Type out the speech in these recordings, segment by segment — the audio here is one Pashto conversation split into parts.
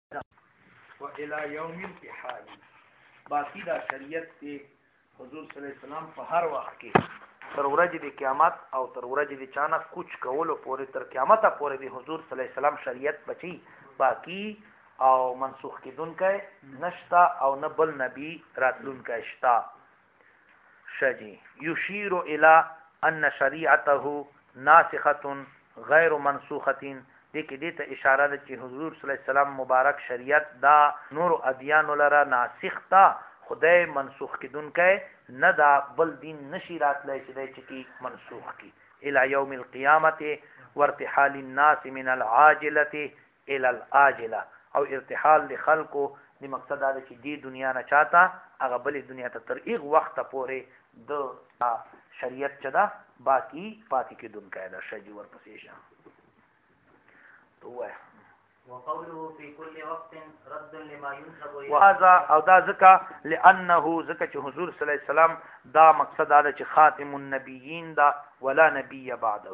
و الى یوم التحال باقی دا شریعت دی حضور صلی الله علیه وسلم په هر وخت کې تر ورځې د قیامت او تر ورځې د چانه کوچ کولو پورې تر قیامت پورې د حضور صلی الله علیه وسلم شریعت بچي باقی او منسوخ کیدونکې نشتا او نه بل نبی راتلونکې شتا شجی یشیر الی ان شریعته ناسخه غیر منسوخه دې ته اشاره ده چې حضور صلی الله علیه وسلم مبارک شریعت دا نور ادیان لره ناسخ تا خدای منسوخ کیدونکې نه دا بل دین نشی راتلای چې دای چې منسوخ کی الی یوم القیامت وارتحال الناس من العاجله الى الاجله او ارتحال لخلقو د مقصد دا چې دی دنیا نه چاته هغه بلې دنیا ته تر ایغ وخت پورې د شریعت چدا باقی پاتې کیدونکې دا شجی ورپسې شه وقوله في كل وقت رد لما ينسب اليه وهذا او دا ذکا لانه ذکا چې حضور صلی الله علیه وسلم دا مقصد دا چې خاتم النبیین دا ولا نبی بعده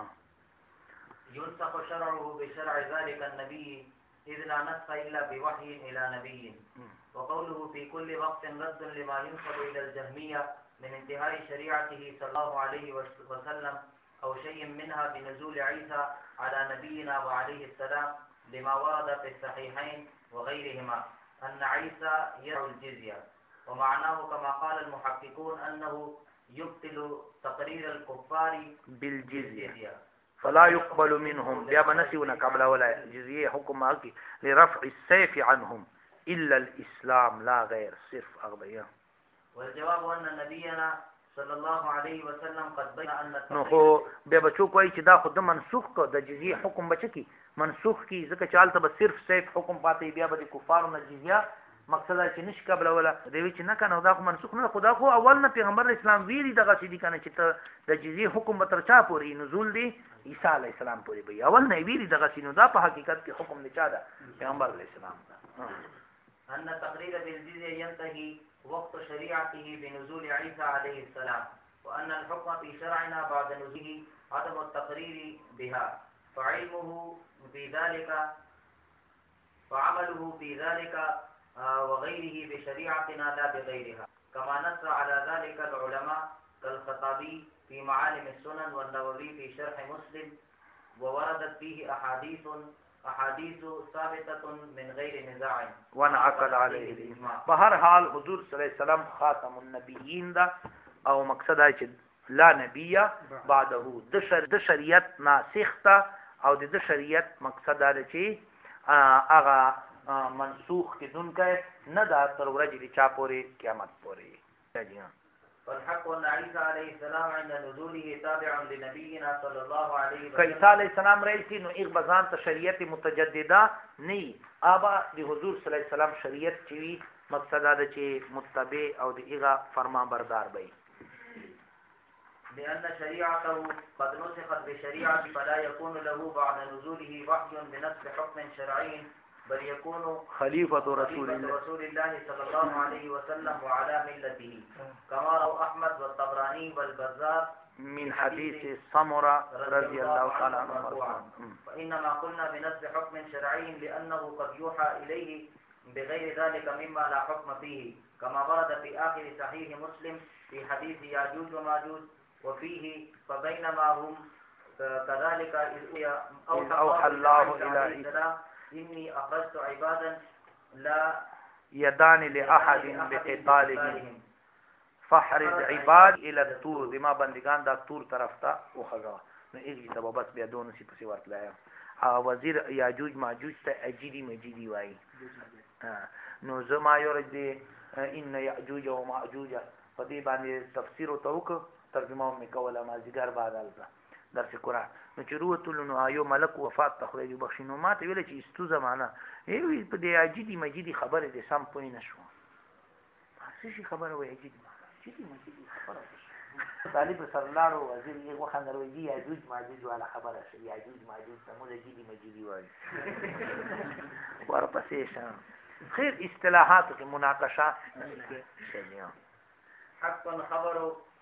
ينسخ شرعه بشرع ذلك النبي اذ لا نسخ الا بوحي الى نبي وقوله في كل وقت رد لما ينسب الى الجهميه من انتهاء شريعته صلى الله عليه وسلم أو شيء منها بنزول عيسى على نبينا وعليه السلام لما ورد في الصحيحين وغيرهما أن عيسى يدعو الجزية ومعناه كما قال المحققون أنه يبطل تقرير الكفار بالجزية فلا يقبل منهم بيابا نسيونا قبل ولا جزية حكم مالكي لرفع السيف عنهم إلا الإسلام لا غير صرف أغبية والجواب أن نبينا صلی الله علیه وسلم قد بین ان نو خو به بچو کوی چې دا خود منسوخ کو د جزیه حکم بچ کی منسوخ کی ځکه چالت به صرف سیف حکم پاتې بیا به د کفارو نه جزیه مقصد چې نش قبل ولا دوی چې نه کنه دا خو منسوخ نه خدا خو اول نه پیغمبر اسلام ویری دغه چې دي کنه چې د جزیه حکم به تر چا پورې نزول دی عیسی علی السلام پورې به اول نه ویری دغه چې نو دا په حقیقت کې حکم نه چا ده پیغمبر علی السلام ان تقرير بالجزية ينتهي وقت شريعته بنزول عيسى عليه السلام وأن الحكم في شرعنا بعد نزوله عدم التقرير بها فعلمه في ذلك فعمله في ذلك وغيره بشريعتنا لا بغيرها كما نص على ذلك العلماء كالخطابي في معالم السنن والنووي في شرح مسلم ووردت فيه أحاديث ثابتة من غير نزاع ونعقد عليه الإجماع بهر حال حضور صلی الله علیه وسلم خاتم النبیین دا او مقصد دا چې لا نبی بعده د شریعت ناسخ تا او د شریعت مقصد دا چې هغه منسوخ کیدونکې نه دا تر ورځې د چا پورې قیامت پورې فالحق ان عيسى عليه السلام عند نزوله تابع لنبينا صلى الله عليه وسلم عيسى عليه السلام رئیسی نو ایک بزان ته شریعت متجدده نه ابا د حضور صلی الله علیه وسلم شریعت چې مقصد دا چې متبع او دغه فرما بردار وي لأن شريعته قد نسخت بشريعة فلا يكون له بعد نزوله وحي بنسخ حكم شرعي بل يكون خليفة رسول الله صلى الله عليه وسلم وعلى ملته كما روى أحمد والطبراني والبزار من حديث سمرة رضي الله تعالى عنه فإنما قلنا بنسخ حكم شرعي لأنه قد يوحى إليه بغير ذلك مما لا حكم فيه كما ورد في آخر صحيح مسلم في حديث ياجوج وماجوج وفيه فبينما هم كذلك إذ أوحى الله إلى عيسى إني أخرجت عبادا لا يدان لأحد بقتالهم فحرد عباد الى الطور دما بندگان دا طور طرف تا وخغا نو ایږي ته بس بیا دون سی پسی ورتلایا وزیر یاجوج ماجوج ته اجیدی مجیدی وای نو زما یورج دی ان یاجوج و ماجوج په دې باندې تفسیر او توک ترجمه مې کوله ما زیګر بعد البته درس قرآن نو چې روتل نو ایو ملک وفات تخرج بخښینو ماته ویل چې استو زمانہ ایوي په دې اجیدی مجیدی خبره دې سم پوی نشو څه شي خبره وای اجیدی مجیدی خبره طالب سرلاړو وزیر یې وخندل وی یاجوج ماجوج والا خبره شي یاجوج ماجوج سمو اجیدی مجیدی وای ورپسې شه خیر اصطلاحات کې مناقشه شنیه حق خبر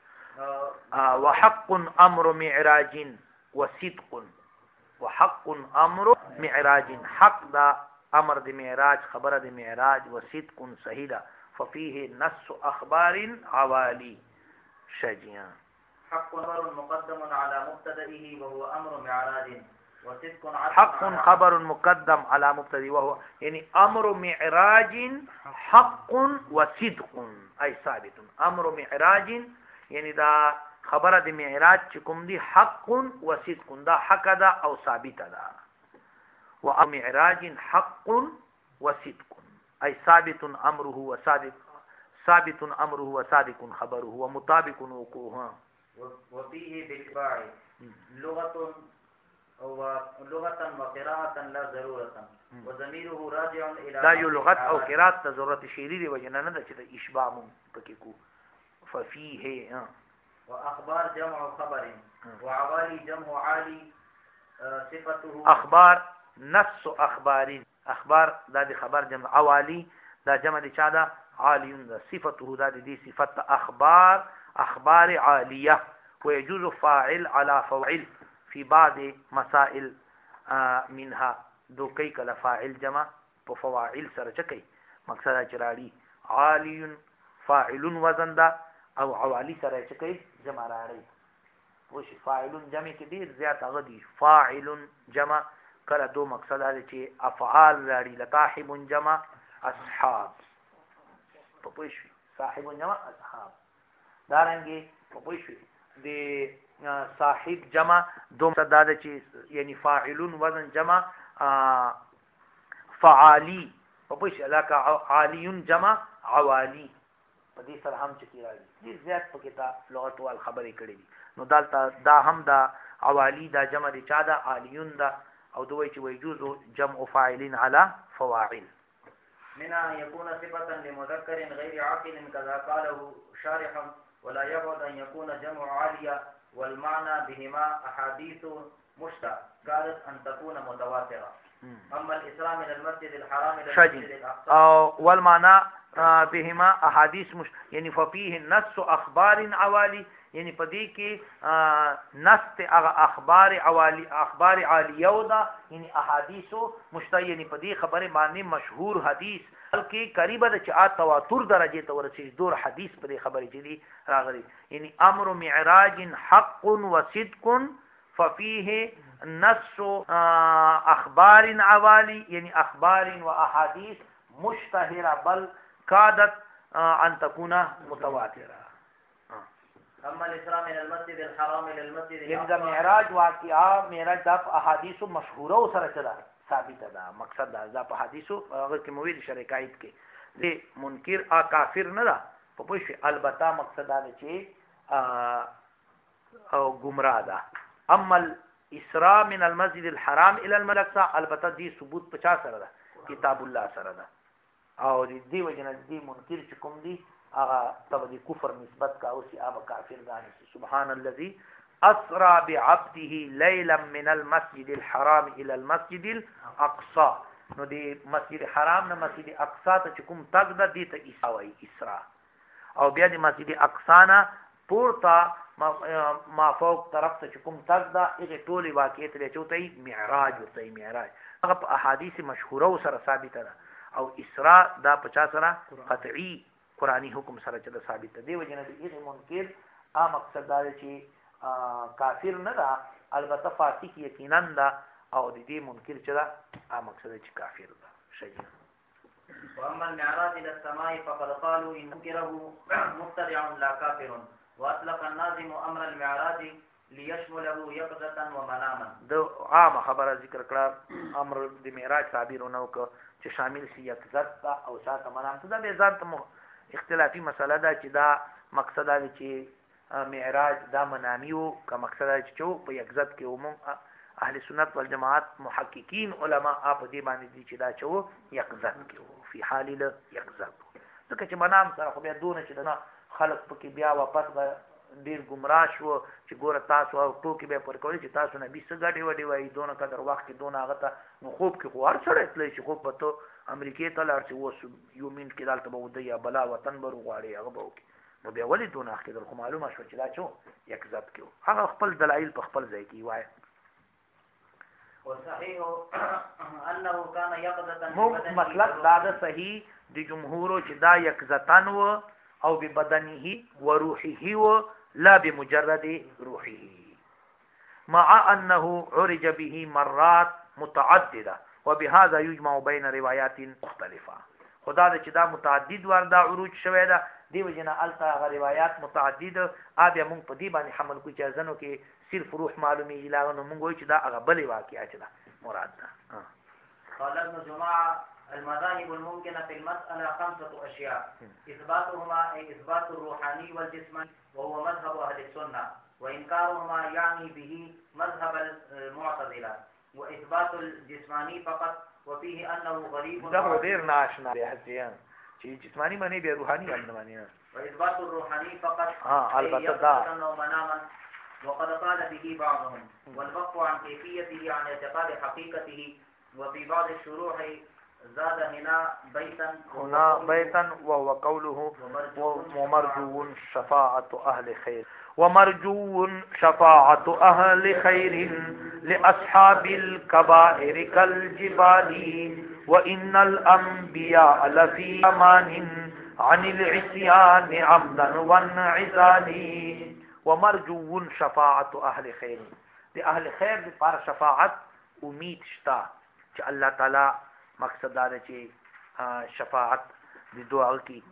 وحق امر معراج وصدق وحق امر معراج حق دا امر د معراج خبره د معراج وصدق صحیح ففيه نص اخبار عوالي شجيا حق خبر مقدم على مبتدئه وهو امر معراج وصدق حق خبر مقدم على مبتدئ وهو يعني امر معراج حق وصدق اي ثابت امر معراج يعني دا خبره د معراج چې کوم دی حق وصدق دا حق ده او ثابت ده ومعراج حق وصدق اي ثابت امره وصادق ثابت امره وصادق خبره ومطابق وقوعه وفيه بالإتباع لغة وقراءة لا ضرورة وضميره راجع إلى لا یو لغت او قرات ته ضرورت شعری دی وجنه نه چې د اشباع مون پکې کو ففيه واخبار جمع خبر وعوالي جمع عالي صفته اخبار نص اخبار اخبار دا د خبر جمع عوالي دا جمع د چا دا عالي دا صفته دا د دې صفت اخبار اخبار عاليه ويجوز فاعل على فوعل في بعض مسائل منها دو کوي کله فاعل جمع په فواعل سره چکی مقصد چراړي عالی فاعل وزن دا او عوالی سره چکی جمع راړي وش فاعل جمع کې ډیر زیات هغه دي فاعل جمع کله دو مقصد لري چې افعال راړي لطاحب جمع اصحاب په پوښ صاحب جمع اصحاب دارنګي په پوښ د صاحب جمع دو مقصد دا چې یعنی فاعل وزن جمع فعالی په پوښ علاقه عالی جمع عوالی په دې سره هم چې راځي ډیر زیات پکې تا لغت وال خبرې کړې دي نو دالته دا هم دا عوالی دا جمع دي چا دا عالیون دا او دوی چې ويجوز جمع فاعلين على فواعل منها ان يكون صفه لمذكر غير عاقل كذا قاله شارحا ولا يبعد ان يكون جمع عاليه والمعنى بهما احاديث مشتى قالت ان تكون متواتره اما الاسلام من المسجد الحرام الى المسجد الاقصى والمعنى بهما احاديث مش يعني ففيه نص اخبار عوالي يعني پدې کې نص اخبار عوالی اخبار عالیه دا يعني احادیث مشتى يعني پدې خبره باندې مشهور حدیث بلکې قریبه د چا تواتر درجه ته ورسېږي دور حدیث پدې خبره دي راغلي يعني امر معراج حق وصدق ففيه نص اخبار عوالي يعني اخبار واحاديث مشتهره بل كادت ان تكون متواتره. اما الاسلام من المسجد الحرام الى المسجد الاقصى معراج واقعا معراج د احادیث مشهوره سره چلا ثابت ده مقصد دا په حدیثو هغه کې مویل شریکایت کې دې منکر کافر نه ده په پوښ البته مقصد دا چې او گمراه ده. اما الاسراء من المسجد الحرام الى المسجد البته دې ثبوت 50 سره ده کتاب الله سره ده او دې وجنه دې منکر چې کوم دي هغه تبدي کفر نسبت کا او سی اب کافر غاني سبحان الذي اسرى بعبده ليلا من المسجد الحرام الى المسجد الاقصى نو دی مسجد حرام نه مسجد اقصا ته کوم تګ د دې ته اسراء اسراء او بیا د مسجد اقصا نه پورته ما فوق طرف ته کوم تګ دا هغه ټولي واقعیت له چوتای معراج ورته معراج هغه احادیث مشهوره سره ثابت ده او اسراء دا 50 سره قطعی قرآنی حکم سره چې ثابت دی وجنه دې منکر مقصد دا چې کافر نه ده البته فاسق یقینا ده او دې منکر چې دا مقصد چې کافر ده شي. واما المعراج الى السماء فقد قالوا ان منكره مبتدع لا كافر واطلق الناظم امر المعراج ليشمله يقظه ومناما. د عام خبره ذکر کړه امر د معراج تعبیرونه وک چې شامل شي یقظه او ساته منام ته د ذات اختلافي مسله ده چې دا مقصد دا چې معراج دا منامیو که مقصد دا چې په یقظت کې عموم اهل سنت والجماعت محققین علما په دې باندې دي چې دا چې یقظت کې په حال یقظت ځکه چې منام سره خو بیا دونه چې دا خلق پکې بیا واپس ډیر گمراه شو چې ګوره تاسو او ټوکی به پر کولی چې تاسو نه 20 غټي وډي وای دونه قدر وخت کې دونه هغه ته نو خوب کې خو هر څړې تللی چې خوب پته امریکای ته لاړ چې اوس یو منټ کې دالته به ودی یا بلا وطن بر غواړي هغه به وکي نو بیا ولې دونه اخر خو معلومه شو چې دا چو یکزت کې هغه خپل دلایل په خپل ځای کې وای. والصحيح انه كان يقظة مطلق دا د صحیح د جمهور چې دا یقظتن و او ببدنه وروحه و لا بمجرد روحه مع انه عرج به مرات متعدده وبهذا يجمع بين روايات مختلفه خدا د چې دا متعدد وردا عروج شوی دا دیو جنا التا روایات متعدد ابیا مونږ په دې باندې حمل کو چې ځنو کې صرف روح معلومي علاوه مونږ وای چې دا هغه بلې واقعیا چې دا مراد ده. قال ابن جماعة المذاهب الممكنة في المسألة 5 أشياء إثباتهما أي إثبات الروحاني والجسماني وهو مذهب أهل السنة وإنكارهما يعني به مذهب المعتزلة وإثبات الجسماني فقط وفيه أنه غريب دا غیر ناشنا دی هڅه چې جسمانی معنی به روحاني هم معنی وإثبات الروحاني فقط البته دا مناما وقد قال به بعضهم والوقف عن كيفيته عن اعتقاد حقيقته وفي بعض الشروح زاد هنا بيتا وهو قوله ومرجو شفاعة أهل خير ومرجو شفاعة أهل خير لأصحاب الكبائر كالجبال وإن الأنبياء لفي أمان عن العصيان عمدا وانعزال ومرجو شفاعة أهل خير دي أهل خير دي پار شفاعت امید شتا چې الله تعالی مقصد دا چې شفاعت دی دعا کی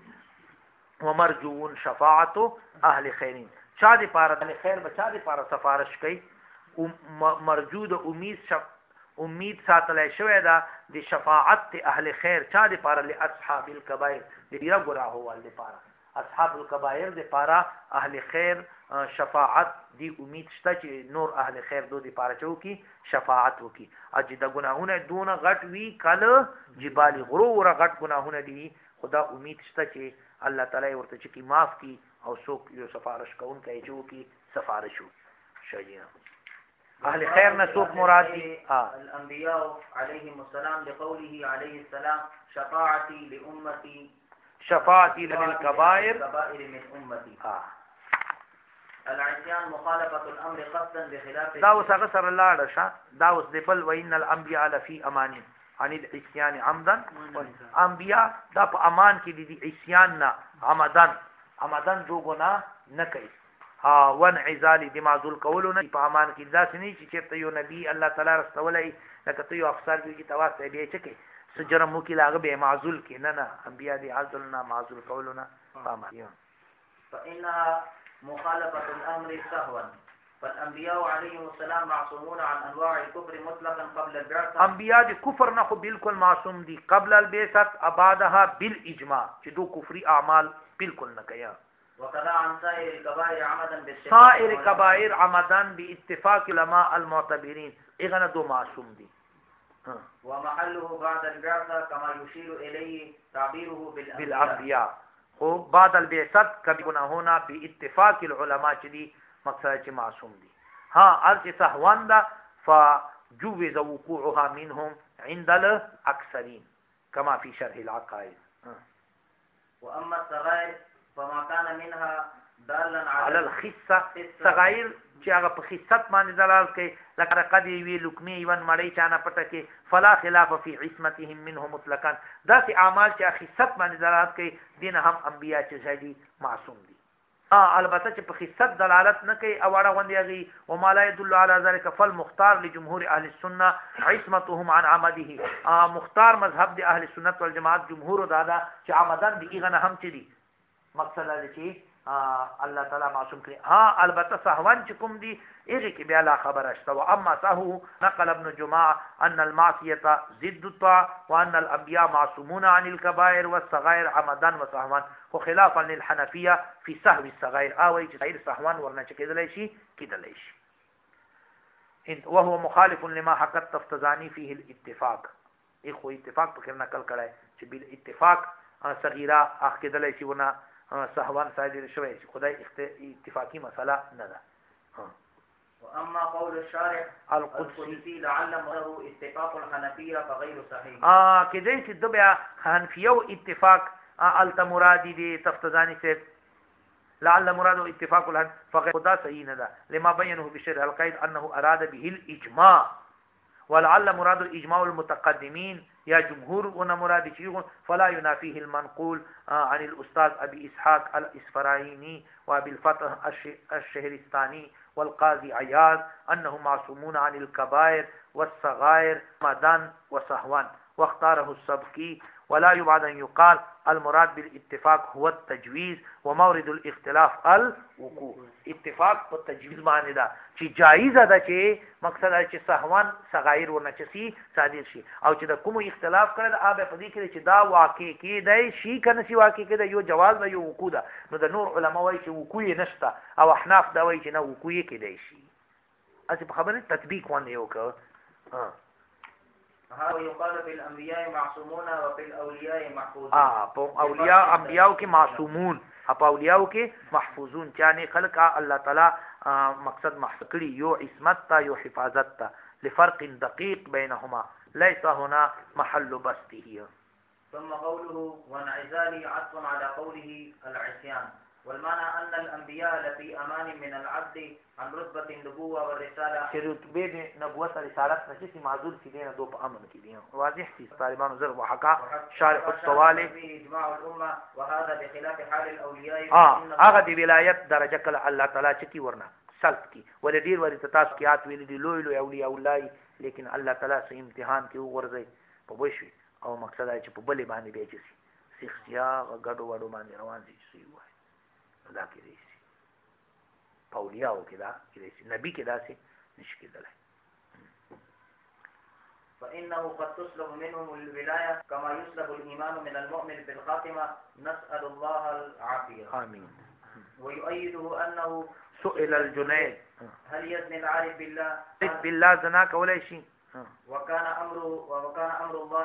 ومرجو شفاعت اهل خیر چا دی پار اهل خیر بچا دی پار سفارش کوي مرجو د امید ساتل شوی دا دی شفاعت اهل خیر چا دی پار لاصحاب الكبائر دی ډیر ګناه وال دی پار اصحاب الكبائر دی پارا اهل خیر شفاعت دی امید شته چې نور اهل خیر دو دی پارا چو کی شفاعت وکي اج د ګناهونه دون غټ وی کله جبال غرور غټ ګناهونه دي خدا امید شته چې الله تعالی ورته چې کی معاف کی او څوک یو سفارش کوون کوي چې کی سفارش شي اهل خیر نه څوک مراد دي الانبیاء علیهم السلام لقوله علیه السلام شفاعتی لامتی شفاعتی للكبائر من امتی العصيان مخالفة الامر قصدا بخلاف دا اوس هغه سره لاړ شه دا اوس د بل وین الانبیاء لفی امان عن العصيان عمدا انبیاء دا په امان کې دي عصيان نه عمدن جو ګناه نه کوي وانعزال دي معذول قولونه په امان کې دا سني چې چرته یو نبی الله تعالی رسولای لکه ته یو افسر دی چې تواسه دی چې سجرم مو کې لاغه به معذول کې نه انبیاء دي عذلنا معذول قولنا فاهمه فانها مخالفة الامر سهوا فالانبياء عليهم السلام معصومون عن انواع الكفر مطلقا قبل البعثة انبیاء دي کفر نه خو بالکل معصوم دي قبل البعثة ابادها بالاجماع چې دو کفري اعمال بالکل نه کوي وكذا عن سائر الكبائر عمدا بالاتفاق سائر كبائر عمدا باتفاق علماء المعتبرين اغنى دو معصوم دي ومحله بعد البعثة كما يشير إليه تعبيره بالأنبياء هو بعد البعثة کبھی گناہونا باتفاق العلماء چدی مقصد چ معصوم دي ارچ سهوان دا فجوز وقوعها منهم عند الاكثرين كما في شرح العقائد واما الصغائر فما كان منها دالا على الخصه صغائر چې هغه په خصت باندې دلالت کوي لکه قد وی لکمی ون مړی چانه پټه کې فلا خلاف فی عصمتهم منه مطلقا دا سي اعمال چې خصت باندې دلالت کوي دین هم انبیا چې شدي معصوم دي البته چې په خصت دلالت نه کوي او اړه غوندي غي او ما لا يدل على ذلك فالمختار لجمهور اهل السنه عصمتهم عن عمده مختار مذهب دي اهل السنت والجماعت جمهور دادا چې عمدن دي غنه هم چي دي مقصد دا چې الله تعالی معصوم کړي البته سهوان چې کوم دي هغه کې بیا لا خبر اشته او اما سهو نقل ابن جماعه ان المعصيه ضد الطاعه وان الانبياء معصومون عن الكبائر والصغائر عمدا وسهوا وخلافا للحنفيه في سهو الصغائر او چې غیر سهوان ورنه چې کېدلی شي وهو مخالف لما حقت تفتزاني فيه الاتفاق اخو اتفاق په نقل کړای چې بالاتفاق صغیره اخ کېدلی شي ونه سهوان صادر شوی خدای اتفاقی مسله نه ده واما قول الشارع القدسي لعل مره اتفاق الحنفيه فغير صحيح کدی چې دبیا حنفیو اتفاق التمرادی دي تفتزانی سے لعل مراد اتفاق الحنفيه فغير خدا صحیح نه ده لما بينه بشرح القيد انه اراد به الاجماع ولعل مراد الاجماع المتقدمين يا جمهور ونا مراد شيء فلا ينافيه المنقول عن الاستاذ ابي اسحاق الاسفرايني وابي الفتح الشهرستاني والقاضي عياض انهم معصومون عن الكبائر والصغائر مدان وسهوا، واختاره السبكي. ولا يبعد ان يقال المراد بالاتفاق هو التجويز ومورد الاختلاف الوقوع. اتفاق په تجویز باندې دا چې جایزه ده چې مقصد دا چې سهوان صغایر ورنچسی صادر شي، او چې د کوم اختلاف کړل هغه په دې کې چې دا واقع کېدای شي کنه شي واقع کېدای یو جواز به یو وقوع ده. نو د نور علما وایي چې وقوع نشته او احناف دا وایي چې نه وقوع کېدای شي. اسی په خبره تطبیق باندې وکړه. ويقال في الانبياء معصومون وفي الاولياء محفوظون. په اولیاء انبیاء کې معصومون، په اولیاء کې محفوظون، یعنی خلق الله تعالی مقصد محفوظ کړي، یو عصمت تا یو حفاظت تا، لفرق دقیق بينهما ليس هنا محل بسطه. ثم قوله وانعزال عطف على قوله العصيان، والمعنى أن الأنبياء لفي أمان من العبد عن رتبة النبوة والرسالة. رتبة نبوة رسالة نشي معذور في دين دو أمن كده واضح في طالبان زر وحكا شارح السوال في إجماع الأمة، وهذا بخلاف حال الأولياء. هغه دی ولایت درجه کله الله تعالی چکی ورنه سلف کی ولدیر ور تاسو کیات ویل دی لوی لوی اولیاء الله، لیکن الله تعالی سه امتحان کې وګرځي په وشي او مقصد چې په بلې باندې به چي سیختیا غډو وډو باندې روان دي شي وای دا کې دي پاولیاو کې دا کې دي نبی کې دا سي نشي کېدلی. فإنه قد تسلب منهم الولاية كما يسلب الإيمان من المؤمن بالخاتمة، نسأل الله العافية. آمين. ويؤيده أنه سئل الجنيد هل يزني العارف بالله زناك ولا شيء، وكان أمر الله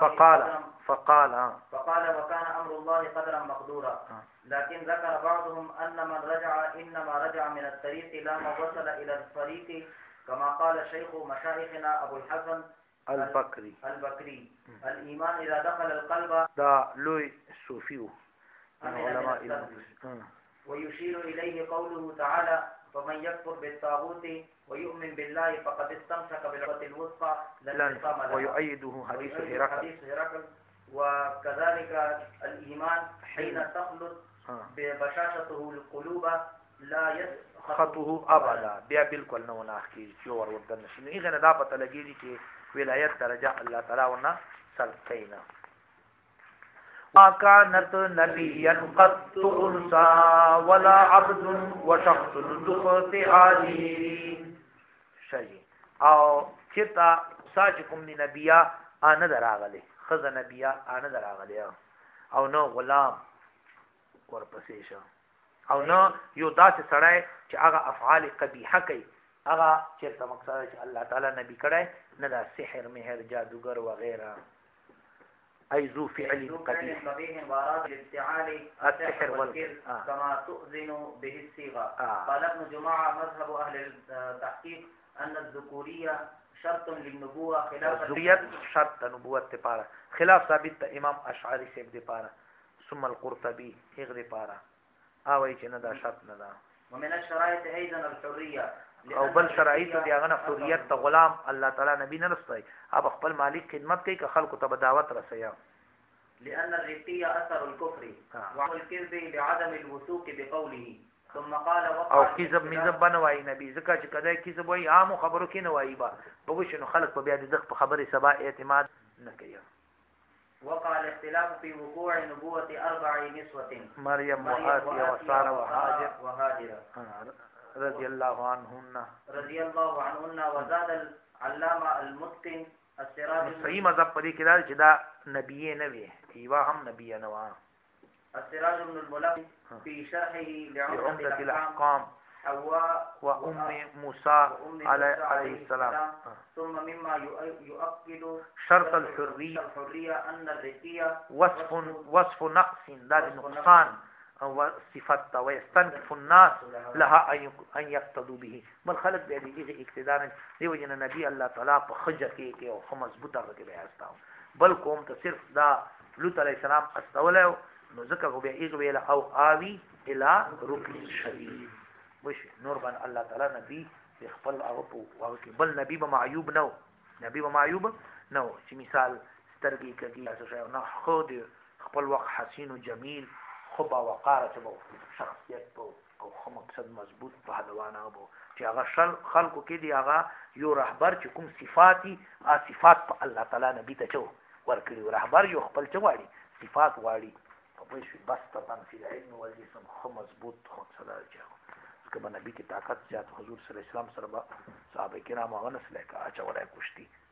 فقال وكان أمر الله قدرا مقدورا. لكن ذكر بعضهم أن من رجع إنما رجع من الطريق لا ما وصل إلى الطريق، كما قال شيخ مشايخنا أبو الحسن البكري الإيمان إذا دخل القلب دا لوي صوفيو علماء. ويشير إليه قوله تعالى فمن يكفر بالطاغوت ويؤمن بالله فقد استمسك بالعروة الوثقى لا انفصام لها. ويؤيده حديث هرقل. وكذلك الإيمان حين تخلط ببشاشته القلوب لا يسخطه أبدا بیا بالکل نو نه کی چې ور ودن نشي. نه دا پته لګیږي چې ولایت درجه الله تعالی ورنه سلطینا. ما كانت نبيا قد أنثى ولا عبد وشخص ذو عالي شيء او چتا ساجكم نبيا انا دراغله خذ نبيا انا دراغله او نو غلام ورپسې شو او نو یو داسې سړی چې هغه افعال قبیحه کوي، هغه چیرته مقصد چې الله تعالی نبی کړی نه دا سحر مهر جادوګر وغیرہ أي ذو فعل قبيح وأراد الابتعال السحر والكذب كما تؤذن به الصيغة. قال ابن جماعة مذهب أهل التحقيق أن الذكورية شرط للنبوة خلاف الذكورية شرط نبوة تبارا خلاف ثابت امام اشعری سے دپارا ثم القرطبي هغ دپارا اوي چې نه دا شرط نه دا. ومن الشرائط أيضا الحرية او بل شرایط دی هغه حریت ته غلام الله تعالی نبی نه رسوي، اب خپل مالک خدمت کوي که خلکو ته دعوت رسیا. لأن الرقية أثر الكفر والكذب لعدم الوثوق بقوله. ثم قال او کذب مذب بنوای نبی ځکه چې کله کذب وای عام خبرو کې نه وای با بغوښنو خلک په بیا د دغه خبره سبا اعتماد نه کوي. وقع الاختلاف في وقوع نبوة 4 نسوة مريم وآسيا وسارة وهاجر رضي الله عنهن. وزاد العلامة المتقن السراج صحیح مذهب پدې کې دا چې دا نبی نه وي، ایوا هم نبی نه و. السراج بن الملقن في شرحه لعمدة الأحكام حواء وأم موسى عليه السلام. ثم مما يؤكد شرط الحرية أن الرقية وصف نقص ذات نقصان وصفت ويستنكف الناس لها ان يقتدوا به. بل خلق دې اقتدار دی وجنه نبی الله تعالی په خجه کې او خمس بوتره کې بیا استاو، بل کوم ته صرف دا لوط علیہ السلام استوله نو ځکه خو بیا ایغ ویل او آوی الى رکن شدید وش نور باندې الله تعالی نبی خپل او په واو کې بل نبی به معیوب نو نبی به معیوب نه و چې مثال سترګې کږي یا څه شی نه خو د خپل وخت حسین و جمیل خو با وقاره چې به شخصیت به او ښه مقصد مضبوط پهلوانه به چې هغه خلکو کې دی هغه یو رهبر چې کوم صفات دي صفات په الله تعالی نبی ته چو ورکړي رهبر یو خپل چ غواړي صفات غواړي په پوه شوي بس طبعا فی العلم والجسم ښه مضبوط خو صدا چې به نبی کې طاقت زیات حضور صلی الله علیه وسلم سره به صحابه کرام هغه نسلی که اچولی کشتي